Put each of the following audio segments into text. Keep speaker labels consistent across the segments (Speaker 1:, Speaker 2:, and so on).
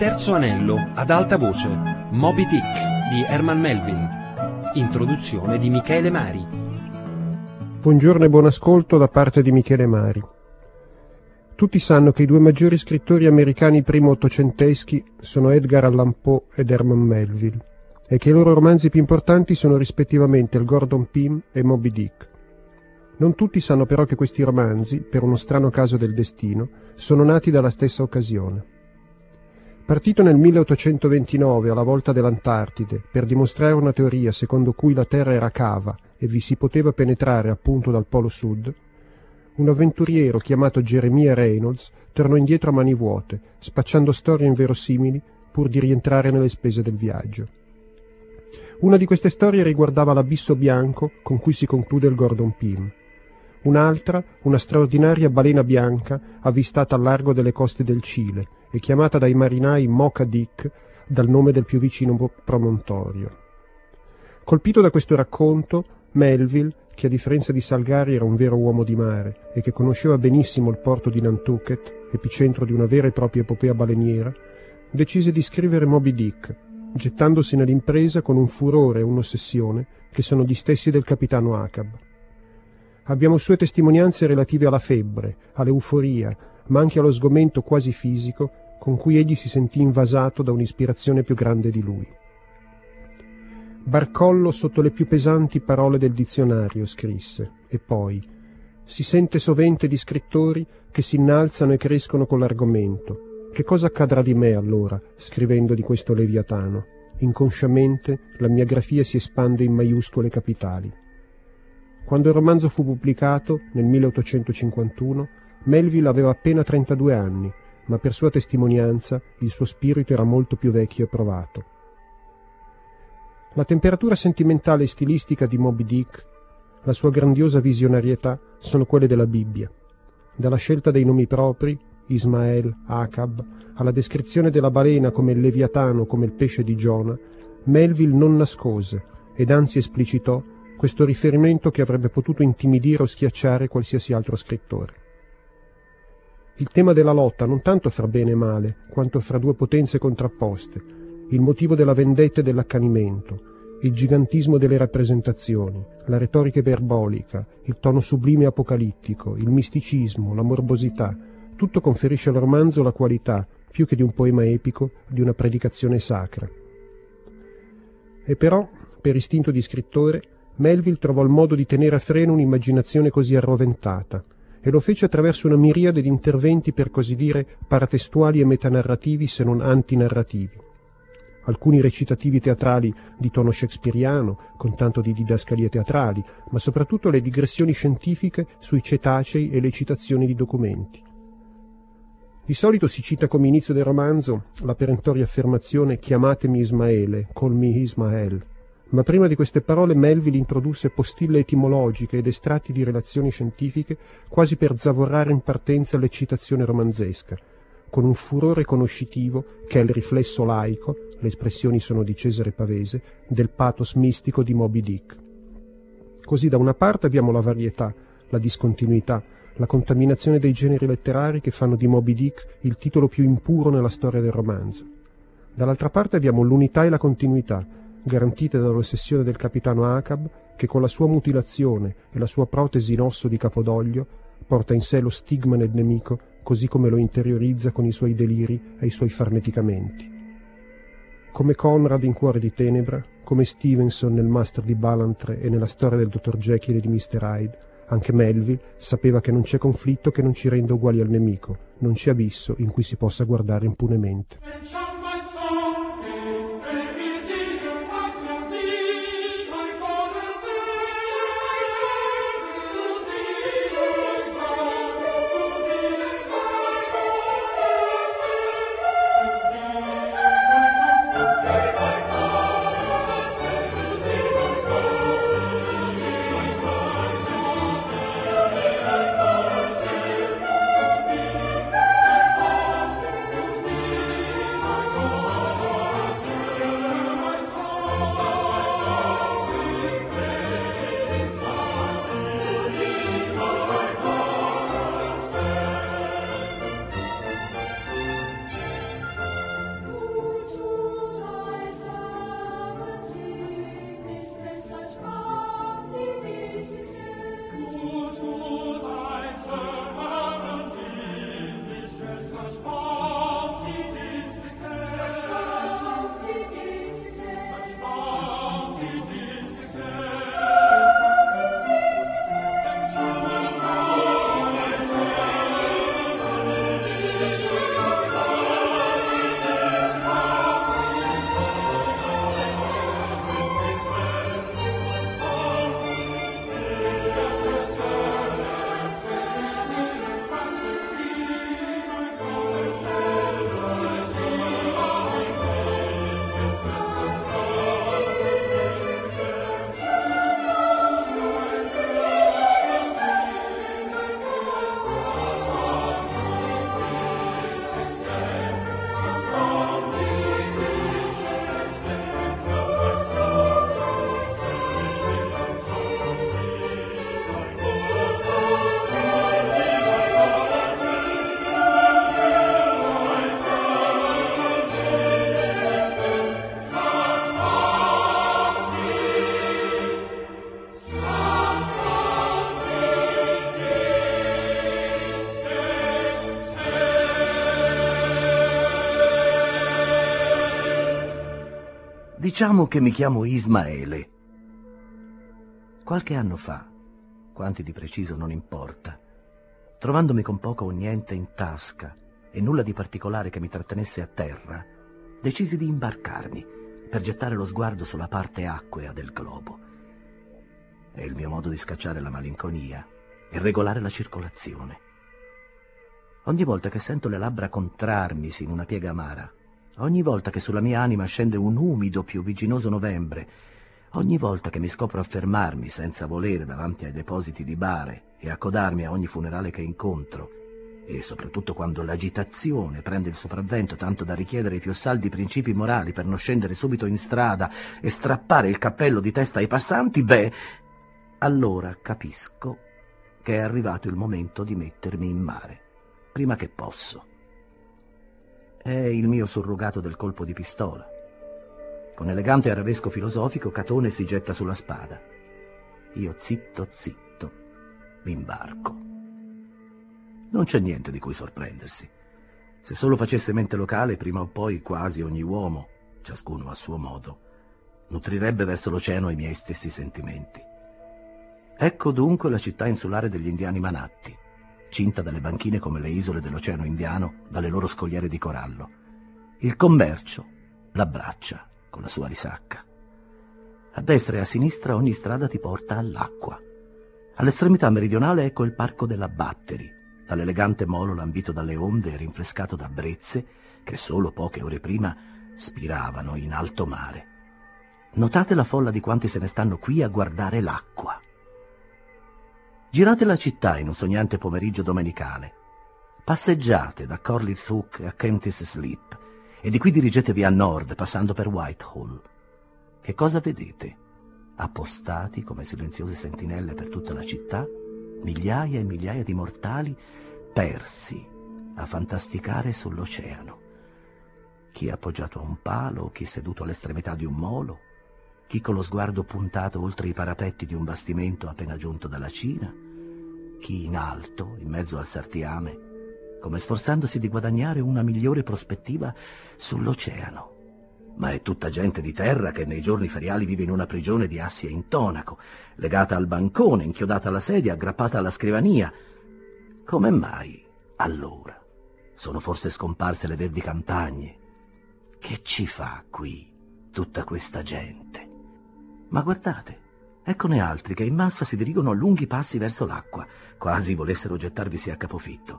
Speaker 1: terzo anello ad alta voce, Moby Dick di Herman Melville. Introduzione di Michele Mari.
Speaker 2: Buongiorno e buon ascolto da parte di Michele Mari. Tutti sanno che i due maggiori scrittori americani primo ottocenteschi sono Edgar Allan Poe ed Herman Melville e che i loro romanzi più importanti sono rispettivamente Il Gordon Pym e Moby Dick. Non tutti sanno però che questi romanzi, per uno strano caso del destino, sono nati dalla stessa occasione. Partito nel 1829 alla volta dell'Antartide per dimostrare una teoria secondo cui la Terra era cava e vi si poteva penetrare appunto dal Polo Sud, un avventuriero chiamato Jeremiah Reynolds tornò indietro a mani vuote, spacciando storie inverosimili pur di rientrare nelle spese del viaggio. Una di queste storie riguardava l'abisso bianco con cui si conclude il Gordon Pym. Un'altra, una straordinaria balena bianca avvistata al largo delle coste del Cile e chiamata dai marinai Mocha Dick dal nome del più vicino promontorio. Colpito da questo racconto, Melville, che a differenza di Salgari era un vero uomo di mare e che conosceva benissimo il porto di Nantucket, epicentro di una vera e propria epopea baleniera, decise di scrivere Moby Dick, gettandosi nell'impresa con un furore e un'ossessione che sono gli stessi del capitano Ahab. Abbiamo sue testimonianze relative alla febbre, all'euforia, ma anche allo sgomento quasi fisico con cui egli si sentì invasato da un'ispirazione più grande di lui. Barcollo sotto le più pesanti parole del dizionario, scrisse, e poi si sente sovente di scrittori che si innalzano e crescono con l'argomento. Che cosa accadrà di me allora, scrivendo di questo Leviatano? Inconsciamente la mia grafia si espande in maiuscole capitali. Quando il romanzo fu pubblicato, nel 1851, Melville aveva appena 32 anni, ma per sua testimonianza il suo spirito era molto più vecchio e provato. La temperatura sentimentale e stilistica di Moby Dick, la sua grandiosa visionarietà, sono quelle della Bibbia. Dalla scelta dei nomi propri, Ismael, Acab, alla descrizione della balena come il Leviatano, come il pesce di Giona, Melville non nascose, ed anzi esplicitò, questo riferimento che avrebbe potuto intimidire o schiacciare qualsiasi altro scrittore. Il tema della lotta non tanto fra bene e male, quanto fra due potenze contrapposte, il motivo della vendetta e dell'accanimento, il gigantismo delle rappresentazioni, la retorica iperbolica, il tono sublime e apocalittico, il misticismo, la morbosità, tutto conferisce al romanzo la qualità, più che di un poema epico, di una predicazione sacra. E però, per istinto di scrittore, Melville trovò il modo di tenere a freno un'immaginazione così arroventata, e lo fece attraverso una miriade di interventi per così dire paratestuali e metanarrativi se non antinarrativi. Alcuni recitativi teatrali di tono shakespeariano, con tanto di didascalie teatrali, ma soprattutto le digressioni scientifiche sui cetacei e le citazioni di documenti. Di solito si cita come inizio del romanzo la perentoria affermazione «Chiamatemi Ismaele, call me Ismael», ma prima di queste parole Melville introdusse postille etimologiche ed estratti di relazioni scientifiche quasi per zavorrare in partenza l'eccitazione romanzesca, con un furore conoscitivo che è il riflesso laico, le espressioni sono di Cesare Pavese, del pathos mistico di Moby Dick. Così da una parte abbiamo la varietà, la discontinuità, la contaminazione dei generi letterari che fanno di Moby Dick il titolo più impuro nella storia del romanzo. Dall'altra parte abbiamo l'unità e la continuità, garantite dall'ossessione del capitano Ahab, che con la sua mutilazione e la sua protesi in osso di Capodoglio porta in sé lo stigma del nemico, così come lo interiorizza con i suoi deliri e i suoi farneticamenti. Come Conrad in Cuore di Tenebra, come Stevenson nel Master di Ballantrae e nella storia del dottor Jekyll e di Mr. Hyde, anche Melville sapeva che non c'è conflitto che non ci renda uguali al nemico, non c'è abisso in cui si possa guardare impunemente.
Speaker 3: Diciamo che mi chiamo Ismaele. Qualche anno fa, quanti di preciso non importa, trovandomi con poco o niente in tasca e nulla di particolare che mi trattenesse a terra, decisi di imbarcarmi per gettare lo sguardo sulla parte acquea del globo. È il mio modo di scacciare la malinconia e regolare la circolazione. Ogni volta che sento le labbra contrarmisi in una piega amara, ogni volta che sulla mia anima scende un umido piovigginoso novembre, ogni volta che mi scopro a fermarmi senza volere davanti ai depositi di bare e accodarmi a ogni funerale che incontro, e soprattutto quando l'agitazione prende il sopravvento tanto da richiedere i più saldi principi morali per non scendere subito in strada e strappare il cappello di testa ai passanti, allora capisco che è arrivato il momento di mettermi in mare, prima che posso. È il mio surrogato del colpo di pistola. Con elegante arabesco filosofico Catone si getta sulla spada. Io zitto zitto mi imbarco. Non c'è niente di cui sorprendersi. Se solo facesse mente locale, prima o poi quasi ogni uomo, ciascuno a suo modo, nutrirebbe verso l'oceano i miei stessi sentimenti. Ecco dunque la città insulare degli indiani Manatti, cinta dalle banchine come le isole dell'Oceano Indiano dalle loro scogliere di corallo. Il commercio l'abbraccia con la sua risacca. A destra e a sinistra ogni strada ti porta all'acqua. All'estremità meridionale ecco il parco della Battery, dall'elegante molo lambito dalle onde e rinfrescato da brezze che solo poche ore prima spiravano in alto mare. Notate la folla di quanti se ne stanno qui a guardare l'acqua. Girate la città in un sognante pomeriggio domenicale. Passeggiate da Corliss Hook a Kentish Slip e di qui dirigetevi a nord passando per Whitehall. Che cosa vedete? Appostati come silenziose sentinelle per tutta la città, migliaia e migliaia di mortali persi a fantasticare sull'oceano. Chi appoggiato a un palo, chi seduto all'estremità di un molo, chi con lo sguardo puntato oltre i parapetti di un bastimento appena giunto dalla Cina, chi in alto, in mezzo al sartiame, come sforzandosi di guadagnare una migliore prospettiva sull'oceano. Ma è tutta gente di terra che nei giorni feriali vive in una prigione di assi e intonaco, legata al bancone, inchiodata alla sedia, aggrappata alla scrivania. Come mai, allora, sono forse scomparse le verdi campagne? Che ci fa qui tutta questa gente? Ma guardate, eccone altri che in massa si dirigono a lunghi passi verso l'acqua, quasi volessero gettarvisi a capofitto.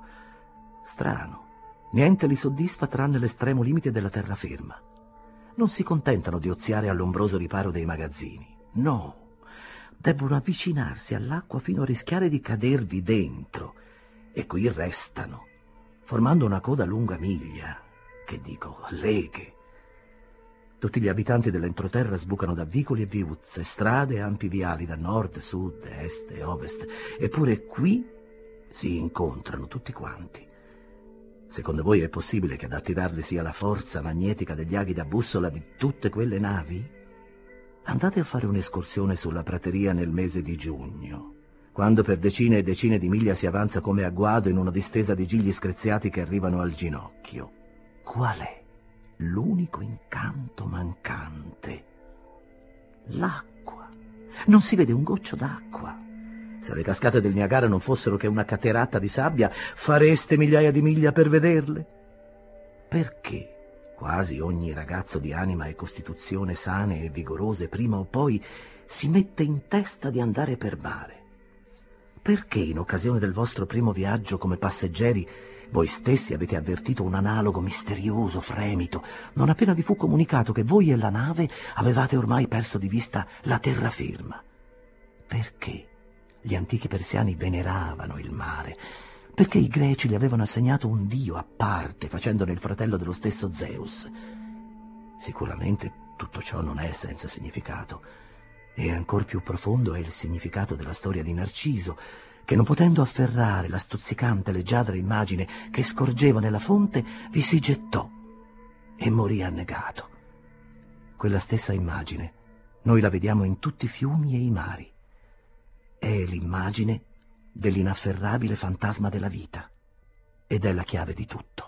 Speaker 3: Strano, niente li soddisfa tranne l'estremo limite della terraferma. Non si contentano di oziare all'ombroso riparo dei magazzini. No, debbono avvicinarsi all'acqua fino a rischiare di cadervi dentro. E qui restano, formando una coda lunga miglia, che dico, leghe. Tutti gli abitanti dell'entroterra sbucano da vicoli e viuzze, strade e ampi viali da nord, sud, est e ovest. Eppure qui si incontrano tutti quanti. Secondo voi è possibile che ad attirarli sia la forza magnetica degli aghi da bussola di tutte quelle navi? Andate a fare un'escursione sulla prateria nel mese di giugno. quando per decine e decine di miglia si avanza come a guado in una distesa di gigli screziati che arrivano al ginocchio. Qual è l'unico incanto mancante? L'acqua. Non si vede un goccio d'acqua. Se le cascate del Niagara non fossero che una cateratta di sabbia, fareste migliaia di miglia per vederle? Perché quasi ogni ragazzo di anima e costituzione sane e vigorose prima o poi si mette in testa di andare per mare? Perché in occasione del vostro primo viaggio come passeggeri voi stessi avete avvertito un analogo misterioso fremito, non appena vi fu comunicato che voi e la nave avevate ormai perso di vista la terraferma? Perché gli antichi persiani veneravano il mare? Perché i greci gli avevano assegnato un dio a parte, facendone il fratello dello stesso Zeus? Sicuramente tutto ciò non è senza significato, e ancor più profondo è il significato della storia di Narciso, che non potendo afferrare la stuzzicante leggiadra immagine che scorgeva nella fonte, vi si gettò e morì annegato. Quella stessa immagine noi la vediamo in tutti i fiumi e i mari. È l'immagine dell'inafferrabile fantasma della vita ed è la chiave di tutto.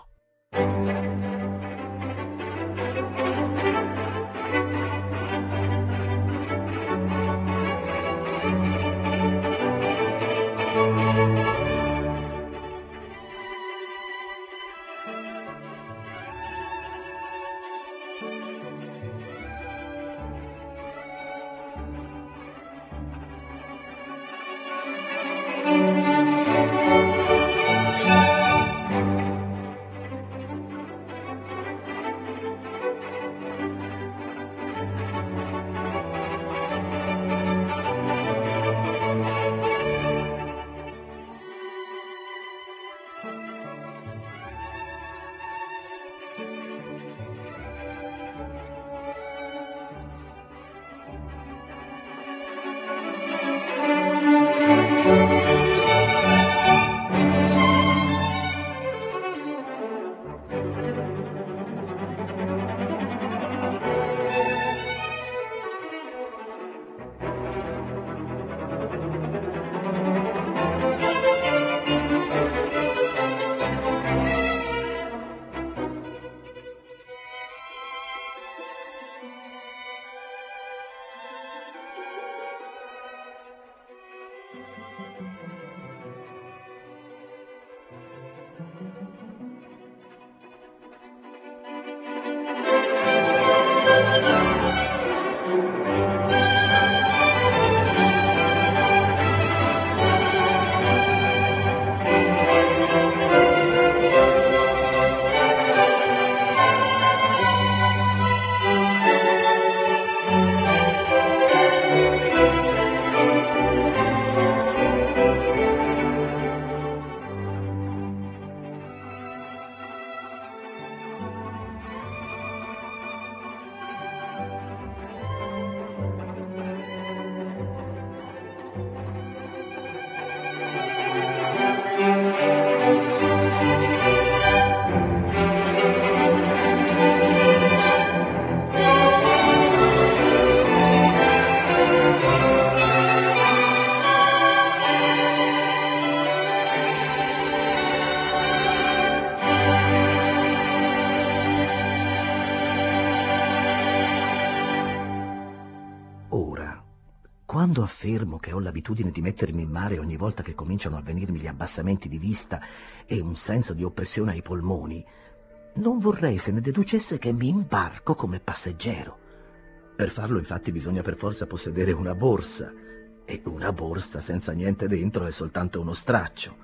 Speaker 3: Quando affermo che ho l'abitudine di mettermi in mare ogni volta che cominciano a venirmi gli abbassamenti di vista e un senso di oppressione ai polmoni, non vorrei se ne deducesse che mi imbarco come passeggero. Per farlo, infatti, bisogna per forza possedere una borsa, e una borsa senza niente dentro è soltanto uno straccio.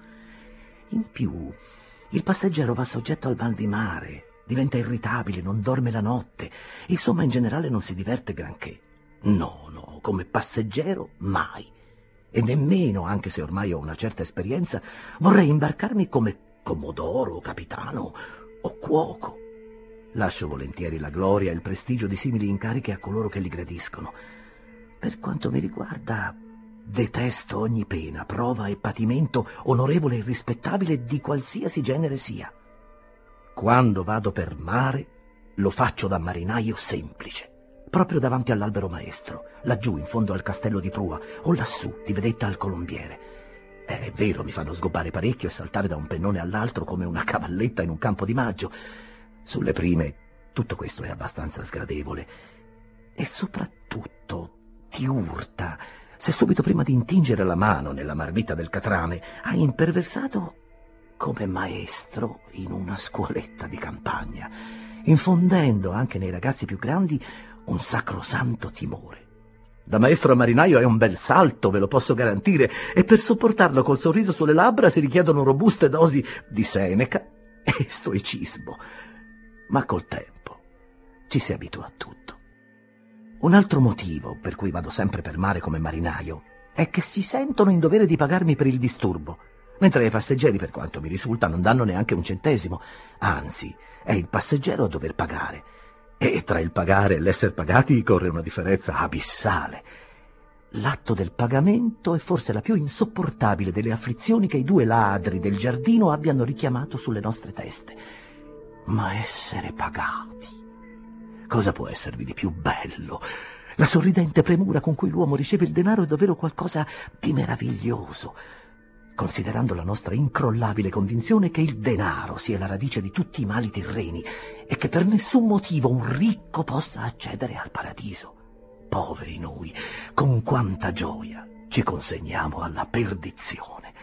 Speaker 3: In più, il passeggero va soggetto al mal di mare, diventa irritabile, non dorme la notte, insomma in generale non si diverte granché. No, come passeggero mai. E nemmeno, anche se ormai ho una certa esperienza, vorrei imbarcarmi come commodoro, capitano o cuoco. Lascio volentieri la gloria e il prestigio di simili incarichi a coloro che li gradiscono. Per quanto mi riguarda, detesto ogni pena, prova e patimento, onorevole e rispettabile di qualsiasi genere sia. Quando vado per mare, lo faccio da marinaio semplice, proprio davanti all'albero maestro, laggiù in fondo al castello di prua, o lassù di vedetta al colombiere. È vero, mi fanno sgobbare parecchio e saltare da un pennone all'altro come una cavalletta in un campo di maggio. Sulle prime tutto questo è abbastanza sgradevole. E soprattutto ti urta se subito prima di intingere la mano nella marmita del catrame hai imperversato come maestro in una scuoletta di campagna, infondendo anche nei ragazzi più grandi un sacrosanto timore. Da maestro a marinaio è un bel salto, ve lo posso garantire, e per sopportarlo col sorriso sulle labbra si richiedono robuste dosi di Seneca e stoicismo. Ma col tempo ci si abitua a tutto. Un altro motivo per cui vado sempre per mare come marinaio è che si sentono in dovere di pagarmi per il disturbo, mentre i passeggeri, per quanto mi risulta, non danno neanche un centesimo. Anzi, è il passeggero a dover pagare. E tra il pagare e l'essere pagati corre una differenza abissale. L'atto del pagamento è forse la più insopportabile delle afflizioni che i due ladri del giardino abbiano richiamato sulle nostre teste. Ma essere pagati, cosa può esservi di più bello? La sorridente premura con cui l'uomo riceve il denaro è davvero qualcosa di meraviglioso, considerando la nostra incrollabile convinzione che il denaro sia la radice di tutti i mali terreni e che per nessun motivo un ricco possa accedere al paradiso. Poveri noi, con quanta gioia ci consegniamo alla perdizione.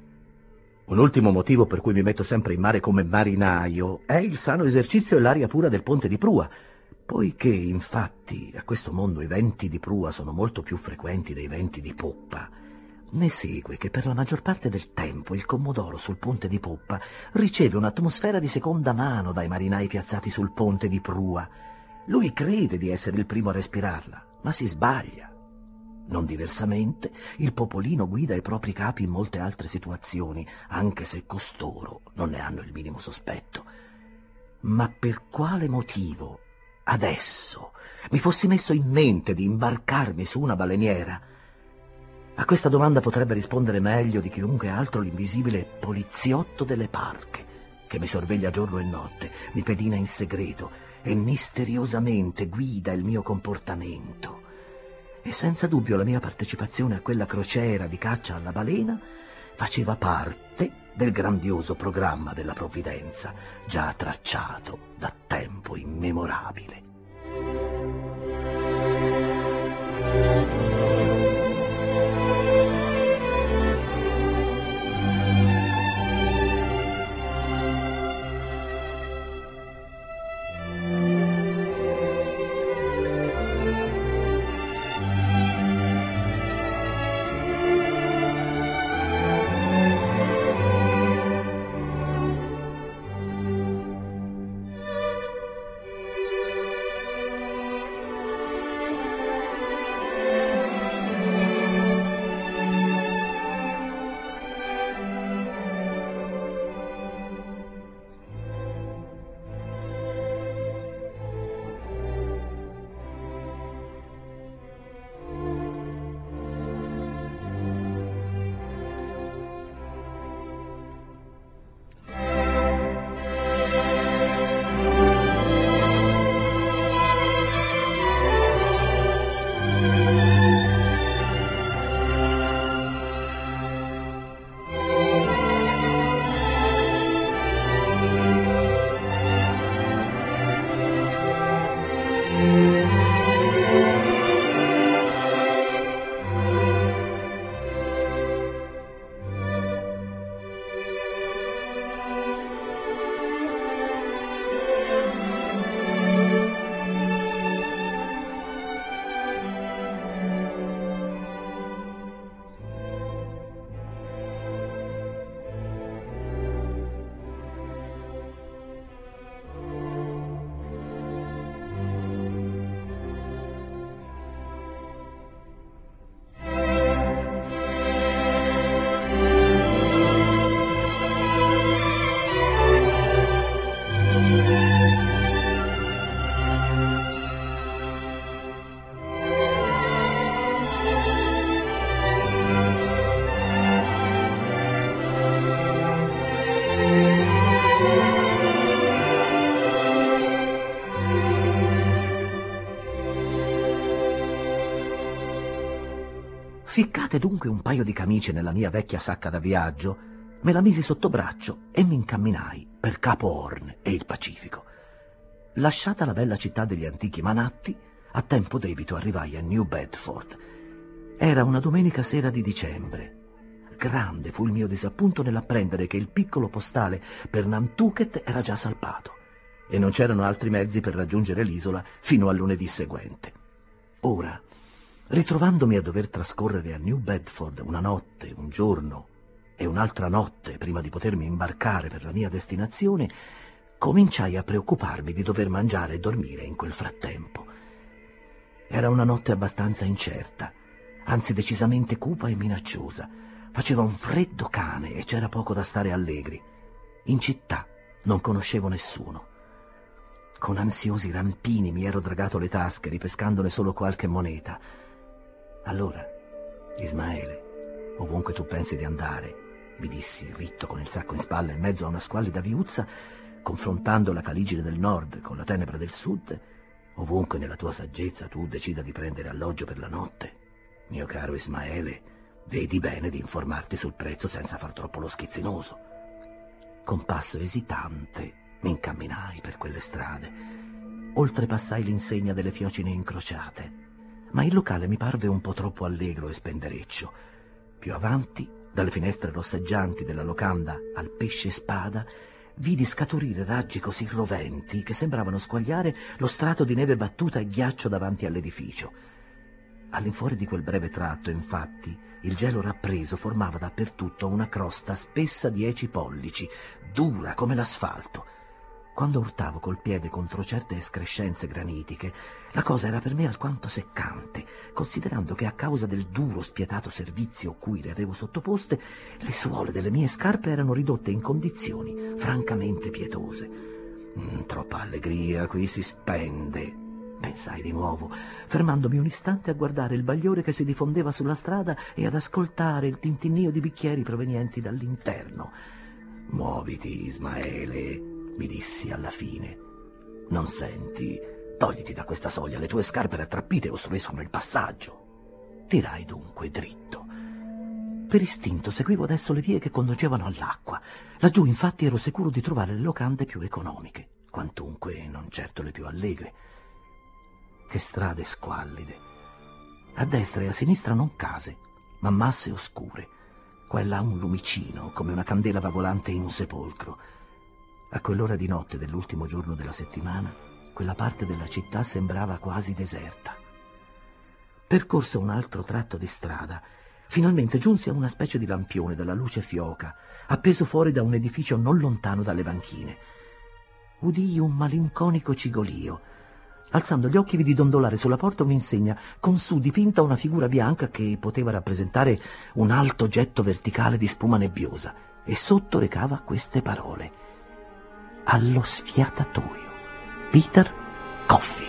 Speaker 3: Un ultimo motivo per cui mi metto sempre in mare come marinaio è il sano esercizio e l'aria pura del ponte di prua, poiché infatti a questo mondo i venti di prua sono molto più frequenti dei venti di poppa. Ne segue che per la maggior parte del tempo il commodoro sul ponte di poppa riceve un'atmosfera di seconda mano dai marinai piazzati sul ponte di prua. Lui crede di essere il primo a respirarla, ma si sbaglia. Non diversamente, il popolino guida i propri capi in molte altre situazioni, anche se costoro non ne hanno il minimo sospetto. Ma per quale motivo adesso mi fossi messo in mente di imbarcarmi su una baleniera? A questa domanda potrebbe rispondere meglio di chiunque altro l'invisibile poliziotto delle parche, che mi sorveglia giorno e notte, mi pedina in segreto e misteriosamente guida il mio comportamento. E senza dubbio la mia partecipazione a quella crociera di caccia alla balena faceva parte del grandioso programma della provvidenza, già tracciato da tempo immemorabile. Ficcate dunque un paio di camicie nella mia vecchia sacca da viaggio, me la misi sotto braccio e mi incamminai per Capo Horn e il Pacifico. Lasciata la bella città degli antichi manatti, a tempo debito arrivai a New Bedford. Era una domenica sera di dicembre. Grande fu il mio disappunto nell'apprendere che il piccolo postale per Nantucket era già salpato e non c'erano altri mezzi per raggiungere l'isola fino al lunedì seguente. Ora, ritrovandomi a dover trascorrere a New Bedford una notte, un giorno e un'altra notte prima di potermi imbarcare per la mia destinazione, cominciai a preoccuparmi di dover mangiare e dormire in quel frattempo. Era una notte abbastanza incerta, anzi decisamente cupa e minacciosa. Faceva un freddo cane e c'era poco da stare allegri. In città non conoscevo nessuno. Con ansiosi rampini mi ero dragato le tasche, ripescandone solo qualche moneta. Allora, Ismaele, ovunque tu pensi di andare, mi dissi, ritto con il sacco in spalla in mezzo a una squallida viuzza, confrontando la caligine del nord con la tenebra del sud, ovunque nella tua saggezza tu decida di prendere alloggio per la notte, mio caro Ismaele, vedi bene di informarti sul prezzo senza far troppo lo schizzinoso. Con passo esitante mi incamminai per quelle strade. Oltrepassai l'insegna delle fiocine incrociate, ma il locale mi parve un po' troppo allegro e spendereccio. Più avanti, dalle finestre rosseggianti della locanda al pesce spada, vidi scaturire raggi così roventi che sembravano squagliare lo strato di neve battuta e ghiaccio davanti all'edificio. All'infuori di quel breve tratto, infatti, il gelo rappreso formava dappertutto una crosta spessa 10 pollici, dura come l'asfalto. Quando urtavo col piede contro certe escrescenze granitiche, la cosa era per me alquanto seccante, considerando che a causa del duro, spietato servizio cui le avevo sottoposte, le suole delle mie scarpe erano ridotte in condizioni francamente pietose. Troppa allegria qui si spende, pensai di nuovo, fermandomi un istante a guardare il bagliore che si diffondeva sulla strada e ad ascoltare il tintinnio di bicchieri provenienti dall'interno. «Muoviti, Ismaele», mi dissi alla fine. «Non senti? Togliti da questa soglia, le tue scarpe rattrappite ostruiscono il passaggio». Tirai dunque dritto. Per istinto seguivo adesso le vie che conducevano all'acqua. Laggiù infatti ero sicuro di trovare le locande più economiche, quantunque non certo le più allegre. Che strade squallide. A destra e a sinistra non case, ma masse oscure. Qua e là un lumicino, come una candela vagolante in un sepolcro. A quell'ora di notte dell'ultimo giorno della settimana, quella parte della città sembrava quasi deserta. Percorso un altro tratto di strada, finalmente giunsi a una specie di lampione dalla luce fioca, appeso fuori da un edificio non lontano dalle banchine. Udii un malinconico cigolio. Alzando gli occhi vidi dondolare sulla porta un'insegna con su dipinta una figura bianca che poteva rappresentare un alto getto verticale di spuma nebbiosa e sotto recava queste parole: «Allo sfiatatoio, Peter Coffin».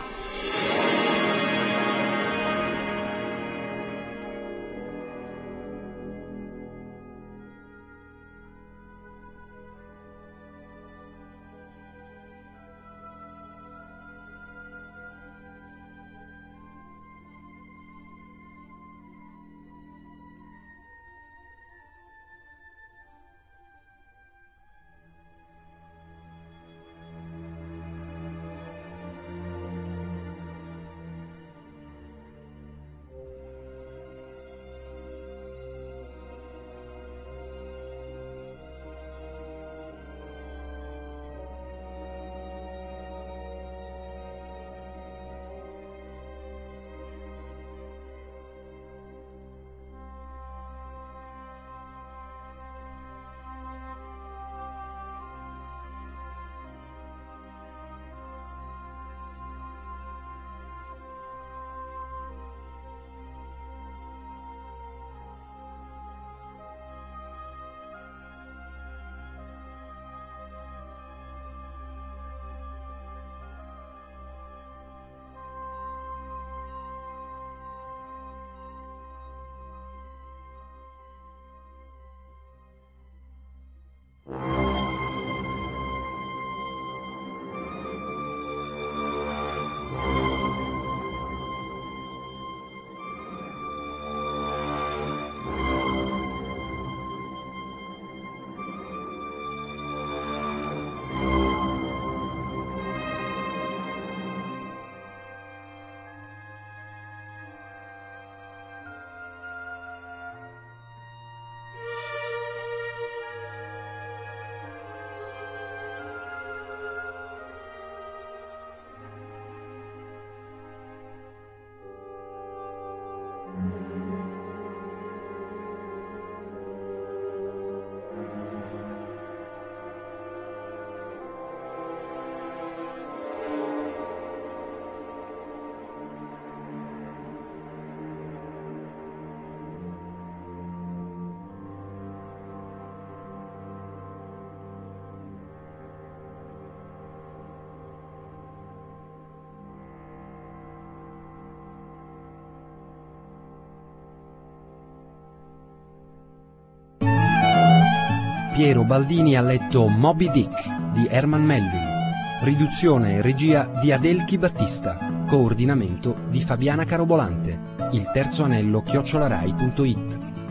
Speaker 1: Piero Baldini ha letto Moby Dick di Herman Melville. Riduzione e regia di Adelchi Battista. Coordinamento di Fabiana Carobolante. Il terzo anello @rai.it.